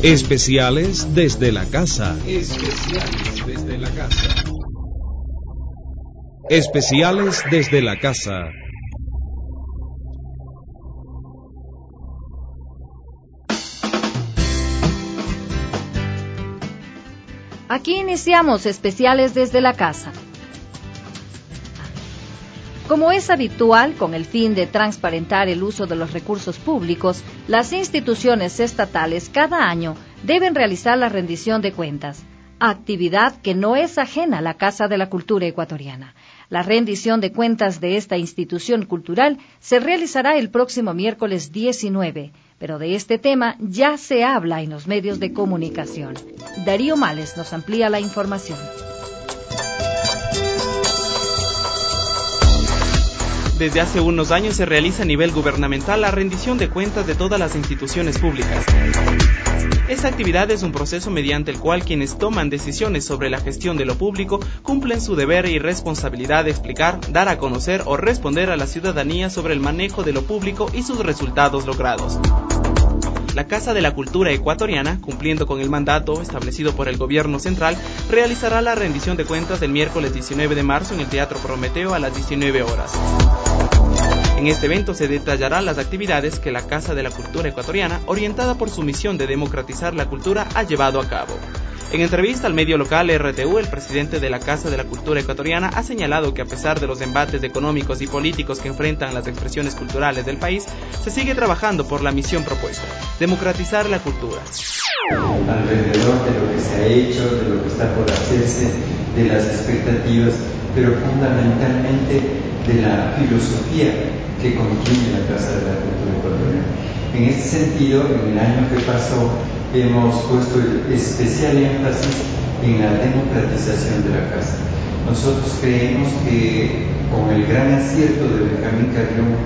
Especiales desde la casa. Especiales desde la casa. Especiales desde la casa. Aquí iniciamos especiales desde la casa. Como es habitual, con el fin de transparentar el uso de los recursos públicos, las instituciones estatales cada año deben realizar la rendición de cuentas, actividad que no es ajena a la Casa de la Cultura Ecuatoriana. La rendición de cuentas de esta institución cultural se realizará el próximo miércoles 19, pero de este tema ya se habla en los medios de comunicación. Darío Males nos amplía la información. Desde hace unos años se realiza a nivel gubernamental la rendición de cuentas de todas las instituciones públicas. Esta actividad es un proceso mediante el cual quienes toman decisiones sobre la gestión de lo público cumplen su deber y responsabilidad de explicar, dar a conocer o responder a la ciudadanía sobre el manejo de lo público y sus resultados logrados. La Casa de la Cultura Ecuatoriana, cumpliendo con el mandato establecido por el Gobierno Central, realizará la rendición de cuentas el miércoles 19 de marzo en el Teatro Prometeo a las 19 horas. En este evento se detallarán las actividades que la Casa de la Cultura Ecuatoriana, orientada por su misión de democratizar la cultura, ha llevado a cabo. En entrevista al medio local RTU, el presidente de la Casa de la Cultura Ecuatoriana ha señalado que a pesar de los embates económicos y políticos que enfrentan las expresiones culturales del país, se sigue trabajando por la misión propuesta, democratizar la cultura. Alrededor de lo que se ha hecho, de lo que está por hacerse, de las expectativas, pero fundamentalmente de la filosofía que contiene la Casa de la Cultura Ecuatoriana. En este sentido, en el año que pasó, hemos puesto especial énfasis en la democratización de la casa. Nosotros creemos que con el gran acierto de Benjamín Carrión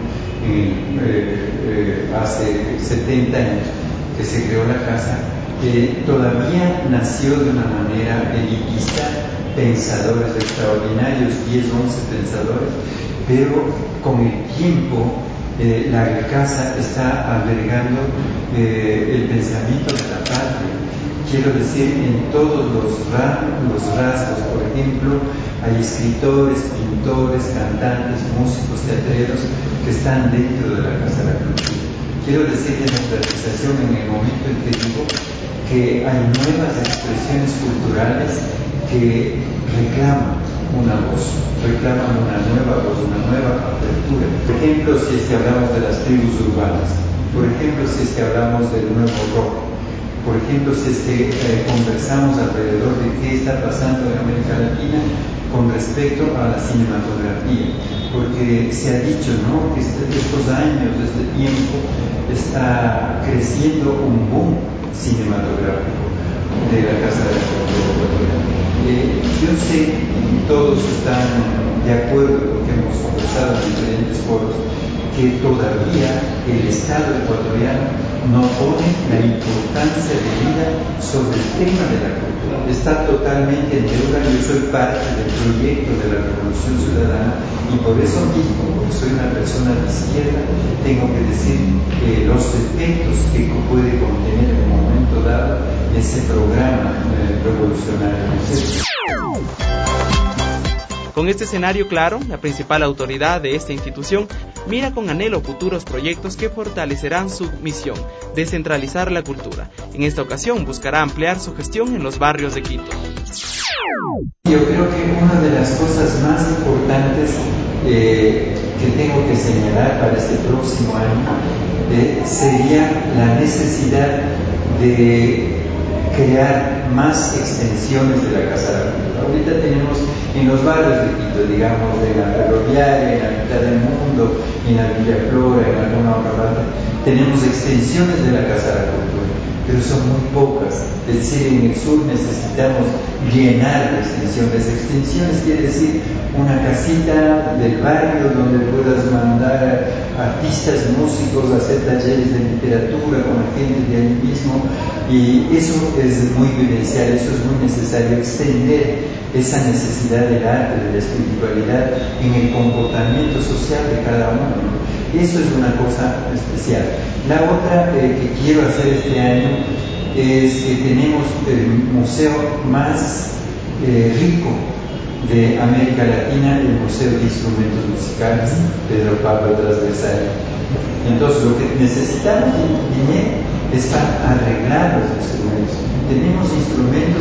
hace 70 años que se creó la casa, todavía nació de una manera elitista, pensadores extraordinarios, 10, 11 pensadores, pero con el tiempo la casa está albergando el pensamiento de la patria. Quiero decir, en todos los rasgos, por ejemplo, hay escritores, pintores, cantantes, músicos, teatreros que están dentro de la Casa de la Cultura. Quiero decir democratización en el momento en que digo que hay nuevas expresiones culturales que reclaman una voz, reclaman una nueva voz, una nueva apertura. Por ejemplo, si es que hablamos de las tribus urbanas, por ejemplo, si es que hablamos del nuevo rock, por ejemplo, si es que conversamos alrededor de qué está pasando en América Latina con respecto a la cinematografía, porque se ha dicho, ¿no?, que estos años, este tiempo, está creciendo un boom cinematográfico de la Casa de la Cultura Ecuatoriana. Yo sé, todos están de acuerdo porque hemos conversado en diferentes foros, que todavía el Estado ecuatoriano no pone la importancia de vida sobre el tema de la cultura. Está totalmente en deuda. Yo soy parte del proyecto de la Revolución Ciudadana y por eso mismo, porque soy una persona de izquierda, tengo que decir los defectos que puede contener en un momento dado ese programa revolucionario. Con este escenario claro, la principal autoridad de esta institución mira con anhelo futuros proyectos que fortalecerán su misión, descentralizar la cultura. En esta ocasión buscará ampliar su gestión en los barrios de Quito. Yo creo que una de las cosas más importantes que tengo que señalar para este próximo año sería la necesidad de crear más extensiones de la Casa de la Cultura. Ahorita tenemos en los barrios de Quito, digamos, en la Ferroviaria, en la mitad del mundo, en la Villa Flora, en alguna otra parte, tenemos extensiones de la Casa de la Cultura, pero son muy pocas. Es decir, en el sur necesitamos llenar de extensiones. Extensiones quiere decir una casita del barrio donde puedas mandar artistas, músicos, a hacer talleres de literatura con la gente de ahí mismo, y eso es muy vivencial, eso es muy necesario, extender esa necesidad del arte, de la espiritualidad en el comportamiento social de cada uno. Eso es una cosa especial. La otra que quiero hacer este año es que tenemos el museo más rico de América Latina, el Museo de Instrumentos Musicales, Pedro Pablo Transversal. Entonces, lo que necesitamos dinero es para arreglar los instrumentos. Tenemos instrumentos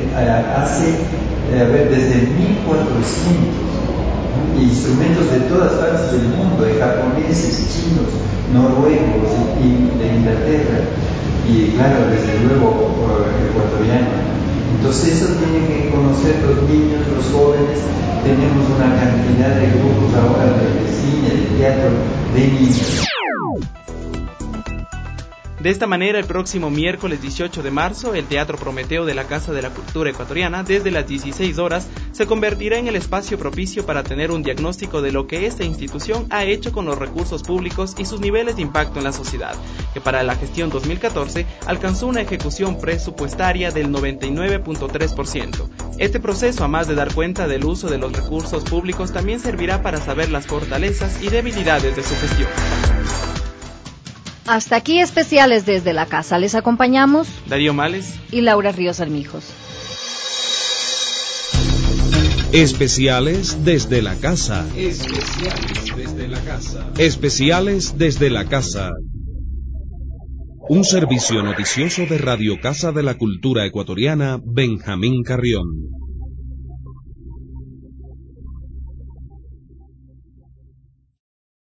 desde 1400, instrumentos de todas partes del mundo, de japoneses, chinos, noruegos y de Inglaterra, y claro, desde luego ecuatoriano. Entonces eso tienen que conocer los niños, los jóvenes. Tenemos una cantidad de grupos ahora de cine, de teatro, de niños. De esta manera, el próximo miércoles 18 de marzo, el Teatro Prometeo de la Casa de la Cultura Ecuatoriana, desde las 16 horas, se convertirá en el espacio propicio para tener un diagnóstico de lo que esta institución ha hecho con los recursos públicos y sus niveles de impacto en la sociedad, que para la gestión 2014 alcanzó una ejecución presupuestaria del 99.3%. Este proceso, además de dar cuenta del uso de los recursos públicos, también servirá para saber las fortalezas y debilidades de su gestión. Hasta aquí especiales desde la casa. Les acompañamos Darío Males y Laura Ríos Armijos. Especiales desde la casa. Especiales desde la casa. Especiales desde la casa. Un servicio noticioso de Radio Casa de la Cultura Ecuatoriana, Benjamín Carrión.